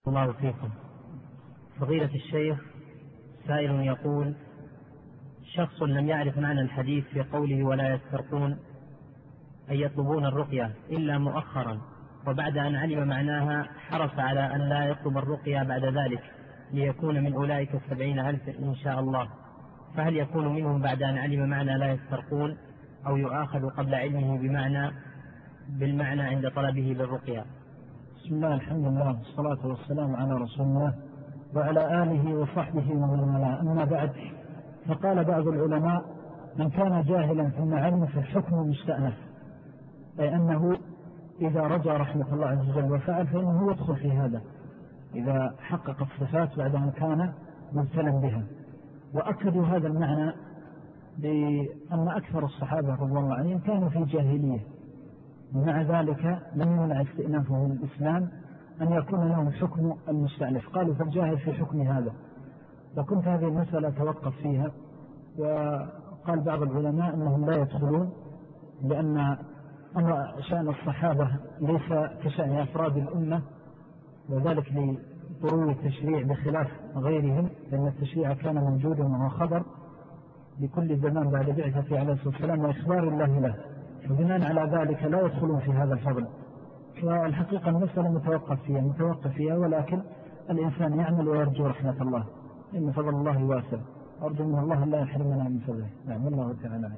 الله فيكم. فضيلة الشيخ، سائل يقول: شخص لم يعرف معنى الحديث في قوله ولا يسترقون أي يطلبون الرقية إلا مؤخرا، وبعد أن علم معناها حرص على أن لا يطلب الرقية بعد ذلك ليكون من أولئك 70,000 إن شاء الله، فهل يكون منهم بعد أن علم معنى لا يسترقون أو يؤاخذ قبل علمه بالمعنى عند طلبه للرقية؟ بسم الله، الحمد لله، والصلاة والسلام على رسول الله وعلى آله وصحبه ومن والاه. أما بعد، فقال بعض العلماء: من كان جاهلا ثم علم فالحكم مستأنف، أي أنه إذا رجع رحمة الله عز وجل وفعل فإنه يدخل في هذا إذا حقق الصفات بعد أن كان مبتلا بها. وأكدوا هذا المعنى بأن أكثر الصحابة رضي الله عنهم كانوا في جاهلية، ومع ذلك لم يمنع استئنافهم الإسلام أن يكون لهم حكم المستأنف. قالوا فالجاهل في حكم هذا. وكنت هذه المسألة توقف فيها، وقال بعض العلماء أنهم لا يدخلون، لأن شأن الصحابة ليس كشأن أفراد الأمة، وذلك لضرورة التشريع بخلاف غيرهم، لأن التشريع كان موجودا وهو خبر لكل زمان بعد بعثة عليه الصلاة والسلام وإخبار الله له، وبناء على ذلك لا يدخلون في هذا الفضل. فالحقيقة المسألة متوقف فيها، ولكن الإنسان يعمل ويرجو رحمة الله، إن فضل الله واسع، أرجو من الله لا يحرمنا من فضله. نعم، الله تعالى.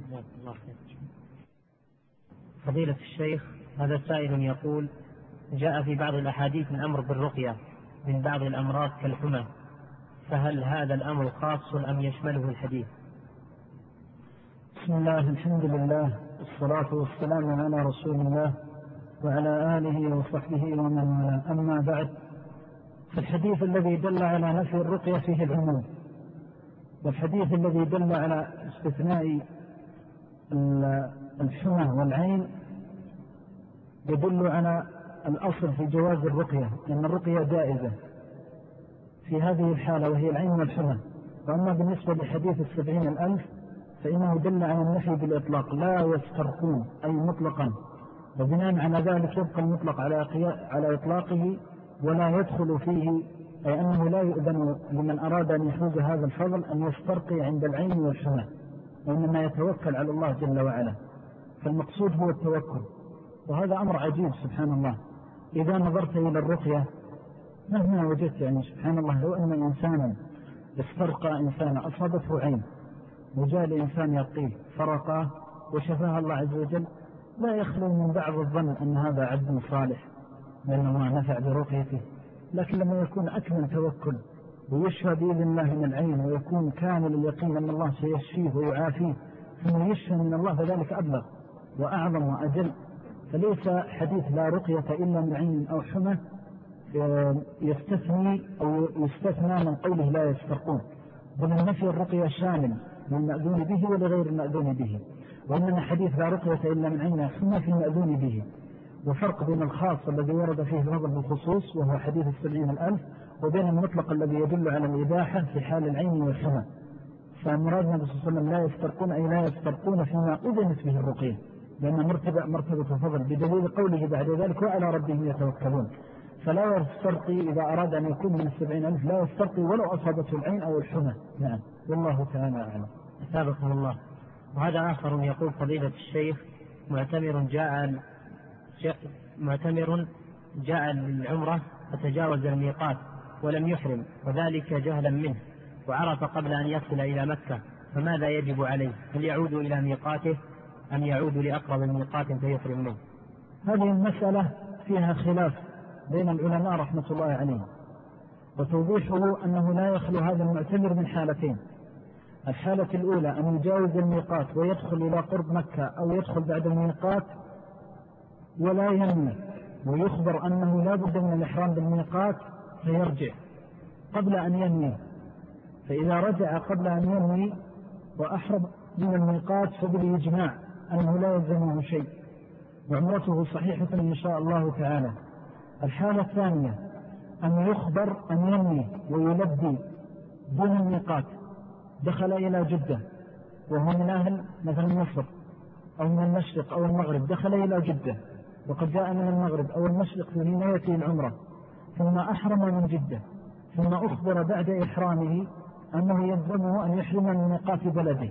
فضيلة الشيخ، هذا سائل يقول: جاء في بعض الأحاديث الأمر بالرقية من بعض الأمراض كالحمى، فهل هذا الأمر خاص أم يشمله الحديث؟ بسم الله، الحمد لله، والصلاة والسلام على رسول الله وعلى آله وصحبه ومن والاه. أما بعد، فالحديث الذي دل على نفي الرقية فيه العموم، والحديث الذي دل على استثناء الحمى والعين يدل على الأصل في جواز الرقية، أن الرقية جائزة في هذه الحالة وهي العين والحمى. وأما بالنسبة لحديث 70,000 فإنه دل على النفي بالإطلاق، لا يسترقون أي مطلقا، وبناء على ذلك يبقى المطلق على إطلاقه ولا يدخل فيه، أي أنه لا يؤذن لمن أراد أن يحوز هذا الفضل أن يسترقي عند العين والحمى، وإنما يتوكل على الله جل وعلا. فالمقصود هو التوكل، وهذا أمر عجيب سبحان الله. إذا نظرت إلى الرقية مهما وجدت، يعني سبحان الله، لو أن إنسانا استرقى إنسانا أصابته عين وجاء لإنسان يرقيه فرقاه وشفاها الله عز وجل، لا يخلو من بعض الظن أن هذا عبد صالح لأن الله نفع برقيته. لكن لما يكون أكمل توكل ويشفى بإذن الله من العين، ويكون كامل اليقين أن الله سيشفيه ويعافيه ثم يشفى من الله، فذلك أبلغ وأعظم وأجل. فليس حديث لا رقية إلا من عين أو حمى يستثني أو يستثنى من قوله لا يسترقون، بل النفي الرقية شامل للمأذون به ولغير المأذون به، وإنما حديث لا رقية إلا من عين أو حمى في المأذون به. وفرق بين الخاص الذي ورد فيه النظر بالخصوص وهو حديث 70,000، وبين المطلق الذي يدل على الإباحة في حال العين والحمى. فمراد النبي صلى الله عليه وسلم لا يسترقون أي لا يسترقون فيما أذنت به الرقية، لأن مرتبة فضل، بدليل قوله بعد ذلك وعلى ربهم يتوكلون. فلا يسترقي إذا أراد أن يكون من 70,000 لا يسترقي ولو أصابته العين أو الحمى. نعم، والله تعالى أعلم. أثابكم الله. وهذا آخر يقول: فضيلة الشيخ، معتمر جاء للعمرة فتجاوز الميقات ولم يحرم، وذلك جهلا منه، وعرف قبل أن يصل إلى مكة، فماذا يجب عليه؟ هل يعود إلى ميقاته أم يعود لأقرب الميقات فيحرم منه؟ هذه المسألة فيها خلاف بين العلماء رحمة الله عليهم، وتوضيحه أنه لا يخلو هذا المعتمر من حالتين: الحالة الأولى أن يجاوز الميقات ويدخل إلى قرب مكة، أو يدخل بعد الميقات ولا ينمي، ويخبر أنه لا بد من الإحرام بالميقات فيرجع قبل أن ينمي. فإذا رجع قبل أن ينمي وأحرم من الميقات فبالإجماع أنه لا يلزمه شيء وعمرته صحيحة إن شاء الله تعالى. الحالة الثانية أن يخبر أن ينمي ويلبي دون الميقات، دخل إلى جدة وهو من أهل مثلا مصر أو من المشرق أو المغرب، دخل إلى جدة وقد جاء من المغرب أو المشرق في نية العمرة، ثم أحرم من جدة ثم أخبر بعد إحرامه أنه يلزمه أن يحرم من ميقات بلده،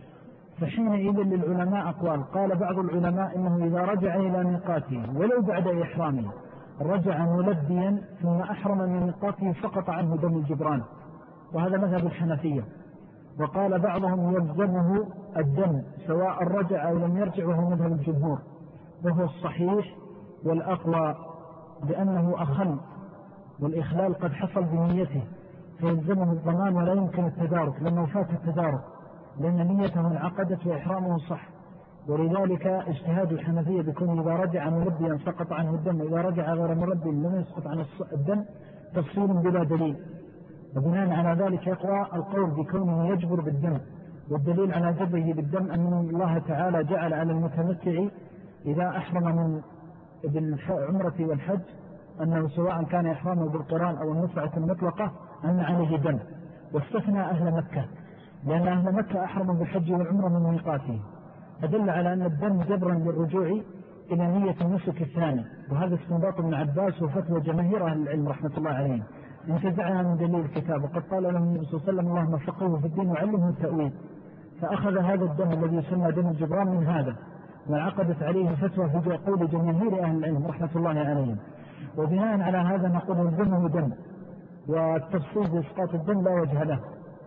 فحينئذ للعلماء أقوال. قال بعض العلماء إنه إذا رجع إلى ميقاته ولو بعد إحرامه رجع ملبيا ثم أحرم من ميقاته سقط عنه دم الجبران، وهذا مذهب الحنفية. وقال بعضهم يلزمه الدم سواء رجع أو لم يرجع، وهو مذهب الجمهور، وهو الصحيح والأقوى، لأنه أخل والإخلال قد حصل بنيته فيلزمه الضمان ولا يمكن التدارك، لأنه فات التدارك لأن نيته انعقدت وإحرامه صح. ولذلك اجتهاد الحنفية بكون إذا رجع ملبيا سقط عنه الدم، إذا رجع غير ملبي لم يسقط عن الدم، تفصيل بلا دليل. وبناء على ذلك يقوى القول بكونه يجبر بالدم، والدليل على جبره بالدم أن الله تعالى جعل على المتمتع إذا أحرم من بالعمرة والحج أنه سواء كان إحرامه بالقران أو النفعة المطلقة أن عليه دم، واستثنى أهل مكة لأن أهل مكة أحرموا بالحج والعمرة من ميقاته، فدل على أن الدم جبرا للرجوع إلى نية النسك الثاني. وهذا استنباط ابن عباس وفتوى جماهير أهل العلم رحمة الله عليهم، انتزعها من دليل الكتاب. وقد قال له النبي صلى الله عليه وسلم اللهم فقهه في الدين وعلمه التأويل، فأخذ هذا الدم الذي يسمى دم الجبران من هذا، وعقدت عليه فتوى في قول جماهير أهل العلم رحمة الله عليهم. وبناء على هذا نقول الدم دم، والتفصيل بإسقاط الدم لا وجه له،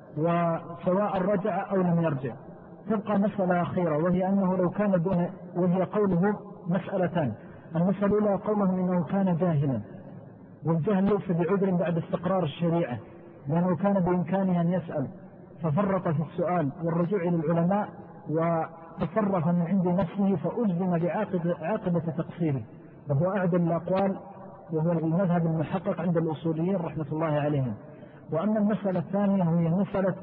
وسواء رجع أو لم يرجع. تبقى مسألة أخيرة، وهي أنه لو كان دون، وهي قوله مسألتان. المسألة الأولى قوله إنه كان جاهلا، والجهل ليس بعذر بعد استقرار الشريعة، لأنه كان بإمكانه أن يسأل ففرط في السؤال والرجوع إلى العلماء وتصرف من عند نفسه فألزم بعاقبة تقصيره، وهو أعدل الأقوال، وهو المذهب المحقق عند الأصوليين رحمة الله عليهم. وأما المسألة الثانية وهي مسألة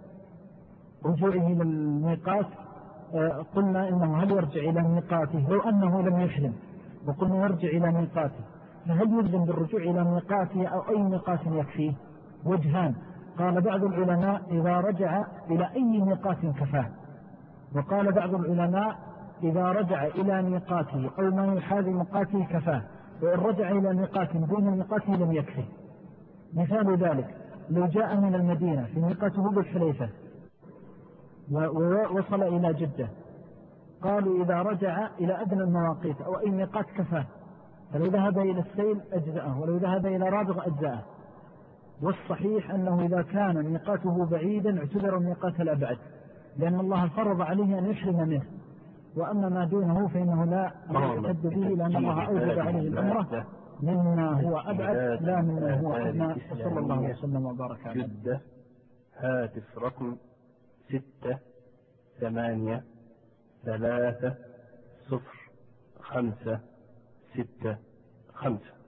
رجوعه إلى الميقات، قلنا إنه هل يرجع إلى ميقاته لو أنه لم يحرم، وقلنا يرجع إلى ميقاته، فهل يلزم بالرجوع إلى ميقاته أو أي ميقات يكفيه؟ وجهان. قال بعض العلماء إذا رجع إلى أي ميقات كفاه، وقال بعض العلماء إذا رجع إلى ميقاته أو ما يحاذي ميقاته كفاه، وإن رجع إلى ميقات دون ميقاته لم يكفي. مثال ذلك لو جاء من المدينة في ميقاته بالحليفة ووصل إلى جدة، قالوا إذا رجع إلى أدنى المواقيت أو أي ميقات كفاه، فلو ذهب إلى السيل أجزأه، ولو ذهب إلى رابغ أجزأه. والصحيح أنه إذا كان ميقاته بعيدا اعتبر ميقات الأبعد، لأن الله فرض عليه أن يحرم منه، وأما ما دونه فإنه لا يعتد به، لأن الله أوجب عليه الأمرة مما هو أبعد لا مما هو أدنى. صلى الله عليه وسلم وبارك عليه. جدة. هاتف رقم 6833565.